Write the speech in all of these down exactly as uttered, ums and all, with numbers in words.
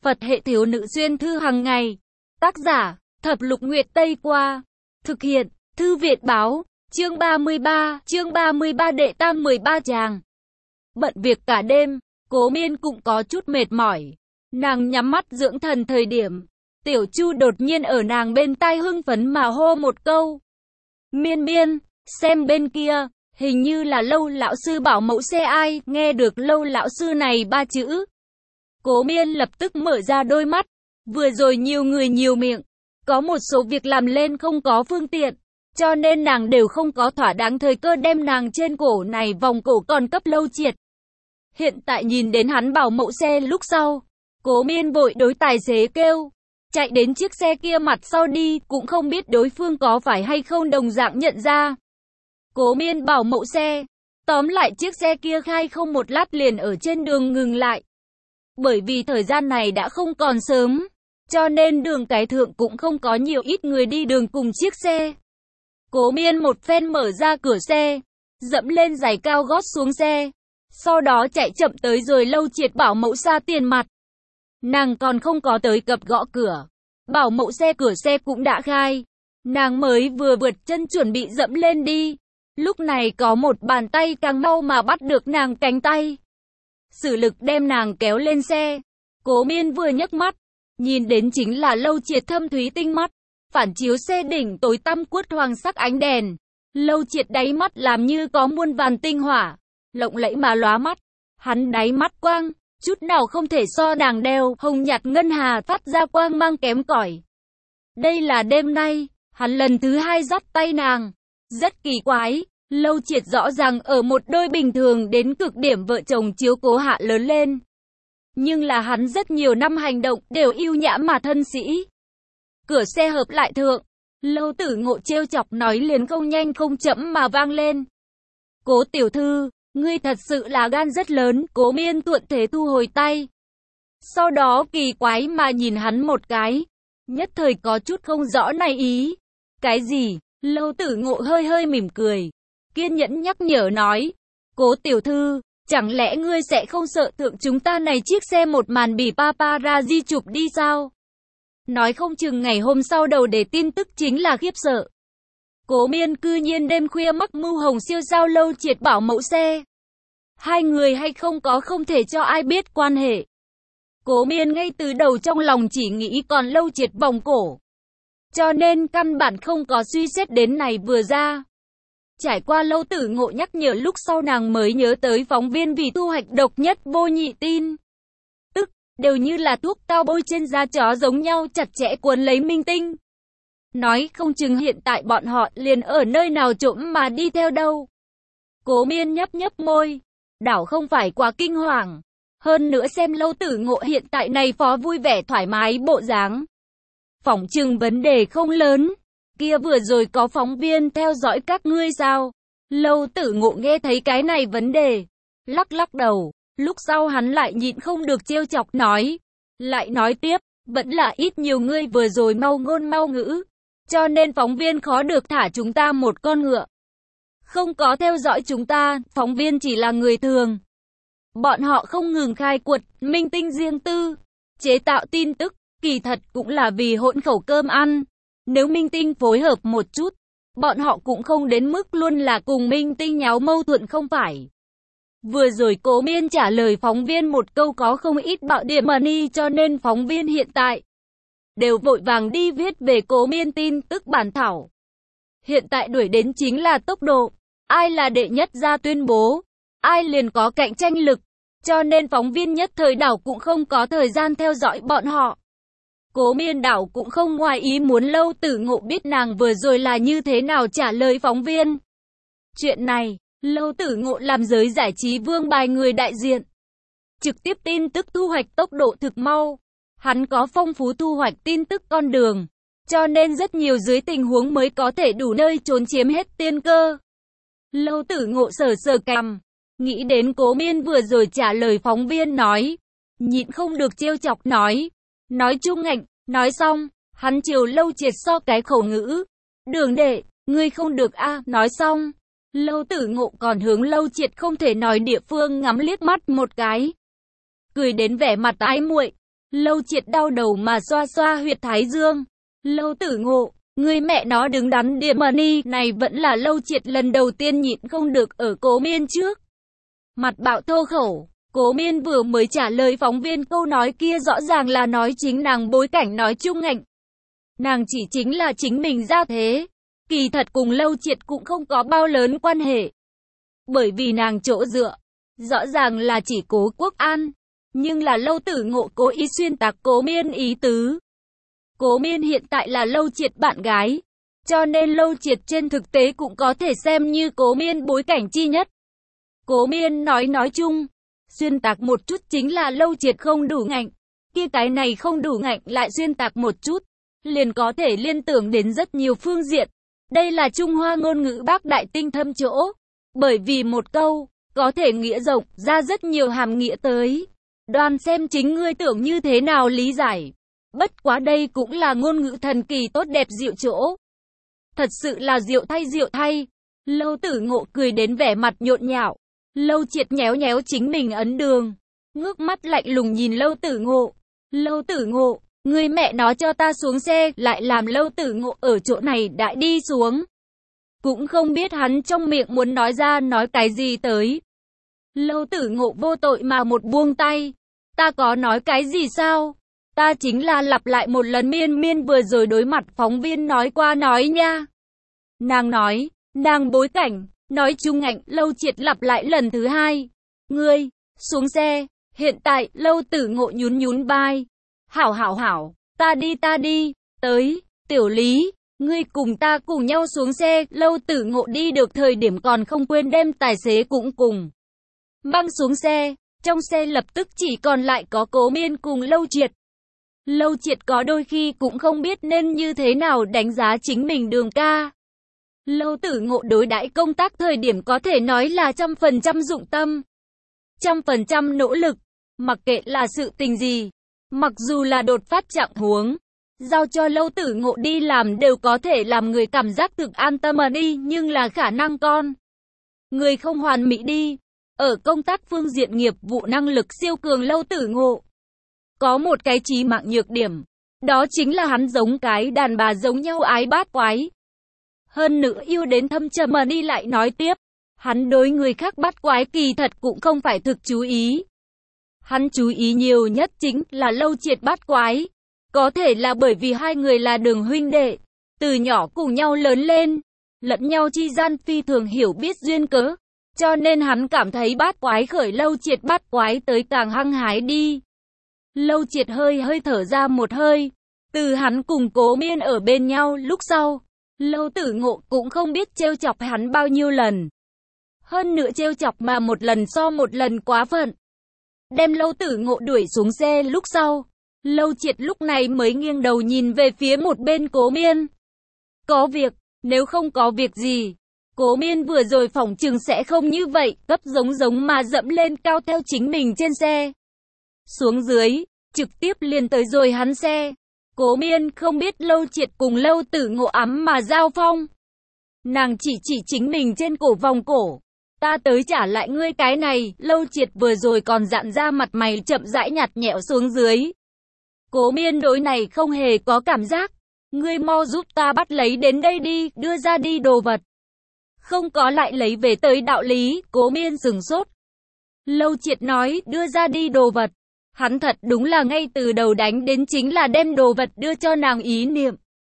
Phật hệ thiếu nữ xuyên thư hàng ngày. Tác giả, Thập Lục Nguyệt Tây Qua. Thực hiện, Thư Việt Báo. Chương ba mươi ba, chương ba mươi ba đệ tam mười ba chàng. Bận việc cả đêm, Cố Miên cũng có chút mệt mỏi. Nàng nhắm mắt dưỡng thần thời điểm, Tiểu Chu đột nhiên ở nàng bên tai hưng phấn mà hô một câu. Miên Miên, xem bên kia, hình như là Lâu lão sư bảo mẫu xe ai, nghe được Lâu lão sư này ba chữ. Cố Miên lập tức mở ra đôi mắt, vừa rồi nhiều người nhiều miệng, có một số việc làm lên không có phương tiện, cho nên nàng đều không có thỏa đáng thời cơ đem nàng trên cổ này vòng cổ còn cấp Lâu Triệt. Hiện tại nhìn đến hắn bảo mẫu xe lúc sau, Cố Miên vội đối tài xế kêu, chạy đến chiếc xe kia mặt sau đi, cũng không biết đối phương có phải hay không đồng dạng nhận ra. Cố Miên bảo mẫu xe, tóm lại chiếc xe kia khai không một lát liền ở trên đường ngừng lại. Bởi vì thời gian này đã không còn sớm, cho nên đường cái thượng cũng không có nhiều ít người đi đường cùng chiếc xe. Cố Miên một phen mở ra cửa xe, dẫm lên giày cao gót xuống xe, sau đó chạy chậm tới rồi Lâu Triệt bảo mẫu xa tiền mặt. Nàng còn không có tới cập gõ cửa, bảo mẫu xe cửa xe cũng đã khai. Nàng mới vừa vượt chân chuẩn bị dẫm lên đi, lúc này có một bàn tay càng mau mà bắt được nàng cánh tay, sử lực đem nàng kéo lên xe. Cố Miên vừa nhấc mắt, nhìn đến chính là Lâu Triệt thâm thúy tinh mắt, phản chiếu xe đỉnh tối tăm quất hoàng sắc ánh đèn. Lâu Triệt đáy mắt làm như có muôn vàn tinh hỏa, lộng lẫy mà lóa mắt. Hắn đáy mắt quang, chút nào không thể so nàng đeo hồng nhạt ngân hà phát ra quang mang kém cỏi. Đây là đêm nay, hắn lần thứ hai dắt tay nàng. Rất kỳ quái, Lâu Triệt rõ ràng ở một đôi bình thường đến cực điểm vợ chồng chiếu cố hạ lớn lên. Nhưng là hắn rất nhiều năm hành động đều yêu nhã mà thân sĩ. Cửa xe hợp lại thượng, Lâu Tử Ngộ trêu chọc nói liền không nhanh không chậm mà vang lên. Cố tiểu thư, ngươi thật sự là gan rất lớn. Cố Miên thuận thế thu hồi tay, sau đó kỳ quái mà nhìn hắn một cái, nhất thời có chút không rõ này ý. Cái gì? Lâu Tử Ngộ hơi hơi mỉm cười, kiên nhẫn nhắc nhở nói. Cố tiểu thư, chẳng lẽ ngươi sẽ không sợ thượng chúng ta này chiếc xe một màn bị paparazzi chụp đi sao? Nói không chừng ngày hôm sau đầu để tin tức chính là khiếp sợ. Cố Miên cư nhiên đêm khuya mắc mưu hồng siêu sao Lâu Triệt bảo mẫu xe. Hai người hay không có không thể cho ai biết quan hệ. Cố Miên ngay từ đầu trong lòng chỉ nghĩ còn Lâu Triệt vòng cổ, cho nên căn bản không có suy xét đến này vừa ra. Trải qua Lâu Tử Ngộ nhắc nhở lúc sau nàng mới nhớ tới phóng viên vì thu hoạch độc nhất vô nhị tin tức, đều như là thuốc cao bôi trên da chó giống nhau chặt chẽ cuốn lấy minh tinh. Nói không chừng hiện tại bọn họ liền ở nơi nào trộm mà đi theo đâu. Cố Miên nhấp nhấp môi, đảo không phải quá kinh hoàng. Hơn nữa xem Lâu Tử Ngộ hiện tại này phó vui vẻ thoải mái bộ dáng, phỏng chừng vấn đề không lớn. Kia vừa rồi có phóng viên theo dõi các ngươi sao? Lâu Tử Ngộ nghe thấy cái này vấn đề, lắc lắc đầu. Lúc sau hắn lại nhịn không được trêu chọc nói, lại nói tiếp, vẫn là ít nhiều ngươi vừa rồi mau ngôn mau ngữ, cho nên phóng viên khó được thả chúng ta một con ngựa. Không có theo dõi chúng ta, phóng viên chỉ là người thường. Bọn họ không ngừng khai quật minh tinh riêng tư, chế tạo tin tức, kỳ thật cũng là vì hỗn khẩu cơm ăn. Nếu minh tinh phối hợp một chút, bọn họ cũng không đến mức luôn là cùng minh tinh nháo mâu thuẫn không phải. Vừa rồi Cố Miên trả lời phóng viên một câu có không ít bạo điểm money, cho nên phóng viên hiện tại đều vội vàng đi viết về Cố Miên tin tức bản thảo. Hiện tại đuổi đến chính là tốc độ, ai là đệ nhất ra tuyên bố, ai liền có cạnh tranh lực, cho nên phóng viên nhất thời đảo cũng không có thời gian theo dõi bọn họ. Cố Miên đảo cũng không ngoài ý muốn Lâu Tử Ngộ biết nàng vừa rồi là như thế nào trả lời phóng viên. Chuyện này, Lâu Tử Ngộ làm giới giải trí vương bài người đại diện, trực tiếp tin tức thu hoạch tốc độ thực mau. Hắn có phong phú thu hoạch tin tức con đường, cho nên rất nhiều dưới tình huống mới có thể đủ nơi trốn chiếm hết tiên cơ. Lâu Tử Ngộ sờ sờ cằm, nghĩ đến Cố Miên vừa rồi trả lời phóng viên nói, nhịn không được trêu chọc nói. Nói chung ngạnh, nói xong, hắn chiều Lâu Triệt so cái khẩu ngữ. Đường đệ, ngươi không được a. Nói xong, Lâu Tử Ngộ còn hướng Lâu Triệt không thể nói địa phương ngắm liếc mắt một cái, cười đến vẻ mặt ái muội. Lâu Triệt đau đầu mà xoa xoa huyệt thái dương. Lâu Tử Ngộ, người mẹ nó đứng đắn điểm money này vẫn là Lâu Triệt lần đầu tiên nhịn không được ở Cố Miên trước. Mặt bạo thô khẩu, Cố Miên vừa mới trả lời phóng viên câu nói kia rõ ràng là nói chính nàng bối cảnh nói chung ngạnh. Nàng chỉ chính là chính mình ra thế. Kỳ thật cùng Lâu Triệt cũng không có bao lớn quan hệ. Bởi vì nàng chỗ dựa, rõ ràng là chỉ Cố Quốc An. Nhưng là Lâu Tử Ngộ cố ý xuyên tạc Cố Miên ý tứ. Cố Miên hiện tại là Lâu Triệt bạn gái. Cho nên Lâu Triệt trên thực tế cũng có thể xem như Cố Miên bối cảnh chi nhất. Cố Miên nói nói chung, xuyên tạc một chút chính là Lâu Triệt không đủ ngạnh. Kia cái này không đủ ngạnh lại xuyên tạc một chút, liền có thể liên tưởng đến rất nhiều phương diện. Đây là Trung Hoa ngôn ngữ bác đại tinh thâm chỗ. Bởi vì một câu, có thể nghĩa rộng ra rất nhiều hàm nghĩa tới. Đoàn xem chính ngươi tưởng như thế nào lý giải. Bất quá đây cũng là ngôn ngữ thần kỳ tốt đẹp diệu chỗ. Thật sự là diệu thay diệu thay. Lâu Tử Ngộ cười đến vẻ mặt nhộn nhạo. Lâu Triệt nhéo nhéo chính mình ấn đường. Ngước mắt lạnh lùng nhìn Lâu Tử Ngộ. Lâu Tử Ngộ, người mẹ nó cho ta xuống xe, lại làm Lâu Tử Ngộ ở chỗ này đại đi xuống. Cũng không biết hắn trong miệng muốn nói ra nói cái gì tới. Lâu Tử Ngộ vô tội mà một buông tay. Ta có nói cái gì sao? Ta chính là lặp lại một lần Miên Miên vừa rồi đối mặt phóng viên nói qua nói nha. Nàng nói, nàng bối cảnh, nói chung ngạnh, Lâu Triệt lặp lại lần thứ hai. Ngươi, xuống xe, hiện tại, Lâu Tử Ngộ nhún nhún vai. Hảo hảo hảo, ta đi ta đi, tới, Tiểu Lý, ngươi cùng ta cùng nhau xuống xe. Lâu Tử Ngộ đi được thời điểm còn không quên đem tài xế cũng cùng băng xuống xe. Trong xe lập tức chỉ còn lại có Cố Miên cùng Lâu Triệt. Lâu Triệt có đôi khi cũng không biết nên như thế nào đánh giá chính mình đường ca. Lâu Tử Ngộ đối đãi công tác thời điểm có thể nói là trăm phần trăm dụng tâm, trăm phần trăm nỗ lực, mặc kệ là sự tình gì, mặc dù là đột phát trạng huống, giao cho Lâu Tử Ngộ đi làm đều có thể làm người cảm giác thực an tâm mà đi, nhưng là khả năng con người không hoàn mỹ đi. Ở công tác phương diện nghiệp vụ năng lực siêu cường Lâu Tử Ngộ có một cái chí mạng nhược điểm, đó chính là hắn giống cái đàn bà giống nhau ái bát quái. Hơn nữa yêu đến thâm trầm mà đi lại nói tiếp, hắn đối người khác bắt quái kỳ thật cũng không phải thực chú ý. Hắn chú ý nhiều nhất chính là Lâu Triệt bắt quái. Có thể là bởi vì hai người là đường huynh đệ, từ nhỏ cùng nhau lớn lên, lẫn nhau chi gian phi thường hiểu biết duyên cớ. Cho nên hắn cảm thấy bát quái khởi Lâu Triệt bắt quái tới càng hăng hái đi. Lâu Triệt hơi hơi thở ra một hơi. Từ hắn cùng Cố Miên ở bên nhau lúc sau, Lâu Tử Ngộ cũng không biết trêu chọc hắn bao nhiêu lần. Hơn nữa trêu chọc mà một lần so một lần quá phận. Đem Lâu Tử Ngộ đuổi xuống xe lúc sau, Lâu Triệt lúc này mới nghiêng đầu nhìn về phía một bên Cố Miên. Có việc, nếu không có việc gì, Cố Miên vừa rồi phỏng chừng sẽ không như vậy, gấp giống giống mà dẫm lên cao theo chính mình trên xe. Xuống dưới, trực tiếp liền tới rồi hắn xe. Cố Miên không biết Lâu Triệt cùng Lâu Tử Ngộ ấm mà giao phong. Nàng chỉ chỉ chính mình trên cổ vòng cổ. Ta tới trả lại ngươi cái này. Lâu Triệt vừa rồi còn dặn ra mặt mày chậm rãi nhạt nhẽo xuống dưới. Cố Miên đối này không hề có cảm giác. Ngươi mau giúp ta bắt lấy đến đây đi, đưa ra đi đồ vật. Không có lại lấy về tới đạo lý. Cố Miên sửng sốt. Lâu Triệt nói đưa ra đi đồ vật. Hắn thật đúng là ngay từ đầu đánh đến chính là đem đồ vật đưa cho nàng ý niệm.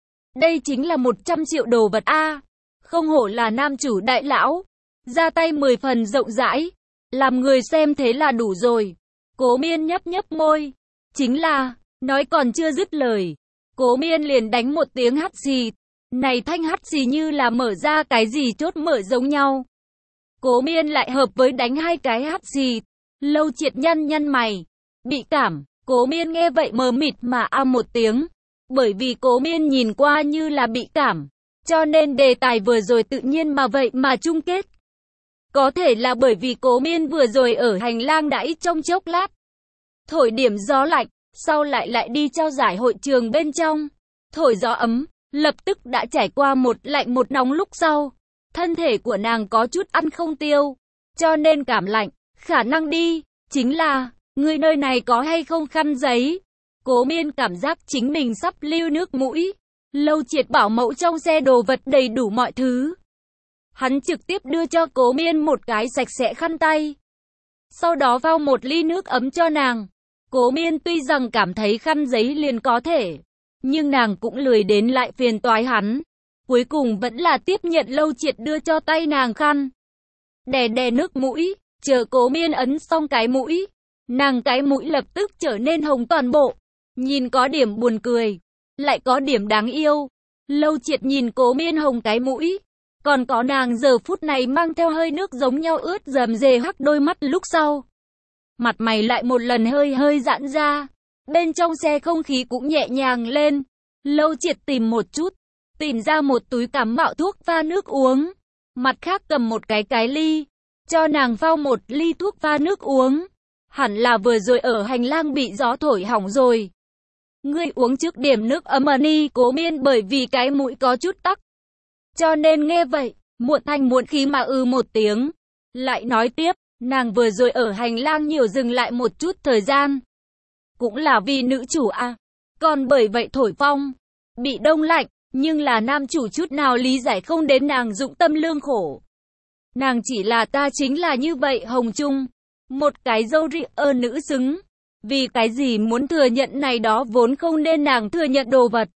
Đây chính là một trăm triệu đồ vật a. Không hổ là nam chủ đại lão. Ra tay mười phần rộng rãi. Làm người xem thế là đủ rồi. Cố Miên nhấp nhấp môi. Chính là, nói còn chưa dứt lời. Cố Miên liền đánh một tiếng hắt xì. Này thanh hắt xì như là mở ra cái gì chốt mở giống nhau. Cố Miên lại hợp với đánh hai cái hắt xì. Lâu Triệt nhăn nhăn mày. Bị cảm, Cố Miên nghe vậy mờ mịt mà a một tiếng. Bởi vì Cố Miên nhìn qua như là bị cảm. Cho nên đề tài vừa rồi tự nhiên mà vậy mà chung kết. Có thể là bởi vì Cố Miên vừa rồi ở hành lang đãi trong chốc lát. Thổi điểm gió lạnh, sau lại lại đi trao giải hội trường bên trong. Thổi gió ấm, lập tức đã trải qua một lạnh một nóng lúc sau. Thân thể của nàng có chút ăn không tiêu. Cho nên cảm lạnh, khả năng đi, chính là... Người nơi này có hay không khăn giấy? Cố Miên cảm giác chính mình sắp lưu nước mũi. Lâu Triệt bảo mẫu trong xe đồ vật đầy đủ mọi thứ. Hắn trực tiếp đưa cho Cố Miên một cái sạch sẽ khăn tay. Sau đó vao một ly nước ấm cho nàng. Cố Miên tuy rằng cảm thấy khăn giấy liền có thể, nhưng nàng cũng lười đến lại phiền toái hắn. Cuối cùng vẫn là tiếp nhận Lâu Triệt đưa cho tay nàng khăn. Đè đè nước mũi, chờ Cố Miên ấn xong cái mũi. Nàng cái mũi lập tức trở nên hồng toàn bộ. Nhìn có điểm buồn cười, lại có điểm đáng yêu. Lâu Triệt nhìn Cố Miên hồng cái mũi. Còn có nàng giờ phút này mang theo hơi nước giống nhau ướt rầm rề hắc đôi mắt lúc sau. Mặt mày lại một lần hơi hơi giãn ra. Bên trong xe không khí cũng nhẹ nhàng lên. Lâu Triệt tìm một chút. Tìm ra một túi cảm mạo thuốc pha nước uống. Mặt khác cầm một cái cái ly. Cho nàng phao một ly thuốc pha nước uống. Hẳn là vừa rồi ở hành lang bị gió thổi hỏng rồi. Ngươi uống trước điểm nước ấm đi. Cố Miên bởi vì cái mũi có chút tắc. Cho nên nghe vậy, muộn thanh muộn khí mà ư một tiếng. Lại nói tiếp, nàng vừa rồi ở hành lang nhiều dừng lại một chút thời gian. Cũng là vì nữ chủ à. Còn bởi vậy thổi phong, bị đông lạnh, nhưng là nam chủ chút nào lý giải không đến nàng dụng tâm lương khổ. Nàng chỉ là ta chính là như vậy Hồng Trung. Một cái dâu ri ơ nữ xứng. Vì cái gì muốn thừa nhận này đó vốn không nên nàng thừa nhận đồ vật.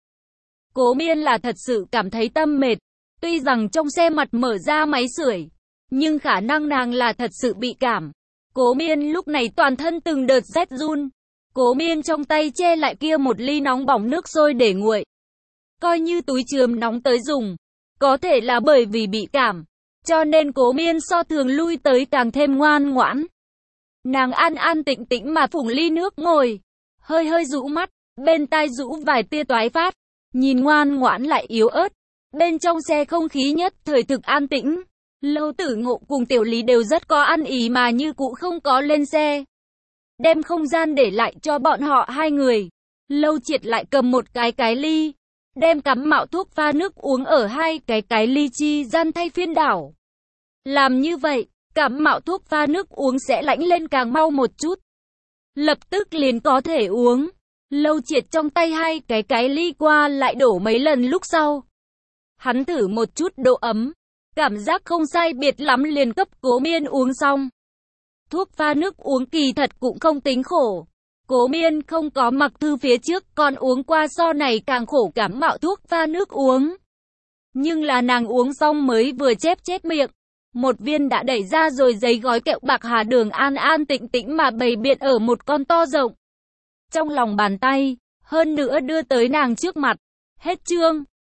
Cố Miên là thật sự cảm thấy tâm mệt. Tuy rằng trong xe mặt mở ra máy sưởi, nhưng khả năng nàng là thật sự bị cảm. Cố Miên lúc này toàn thân từng đợt rét run. Cố Miên trong tay che lại kia một ly nóng bỏng nước sôi để nguội. Coi như túi chườm nóng tới dùng. Có thể là bởi vì bị cảm, cho nên Cố Miên so thường lui tới càng thêm ngoan ngoãn. Nàng an an tĩnh tĩnh mà phủng ly nước ngồi, hơi hơi rũ mắt, bên tai rũ vài tia toái phát, nhìn ngoan ngoãn lại yếu ớt. Bên trong xe không khí nhất thời thực an tĩnh. Lâu Tử Ngộ cùng Tiểu Lý đều rất có ăn ý mà như cũ không có lên xe. Đem không gian để lại cho bọn họ hai người. Lâu Triệt lại cầm một cái cái ly. Đem cắm mạo thuốc pha nước uống ở hai cái cái ly chi gian thay phiên đảo. Làm như vậy, cắm mạo thuốc pha nước uống sẽ lãnh lên càng mau một chút. Lập tức liền có thể uống. Lâu Triệt trong tay hai cái cái ly qua lại đổ mấy lần lúc sau. Hắn thử một chút độ ấm. Cảm giác không sai biệt lắm liền cấp Cố Miên uống xong. Thuốc pha nước uống kỳ thật cũng không tính khổ. Cố Miên không có mặc thư phía trước còn uống qua so này càng khổ cảm mạo thuốc pha nước uống. Nhưng là nàng uống xong mới vừa chép chép miệng. Một viên đã đẩy ra rồi giấy gói kẹo bạc hà đường an an tĩnh tĩnh mà bày biện ở một con to rộng. Trong lòng bàn tay, hơn nữa đưa tới nàng trước mặt. Hết chương.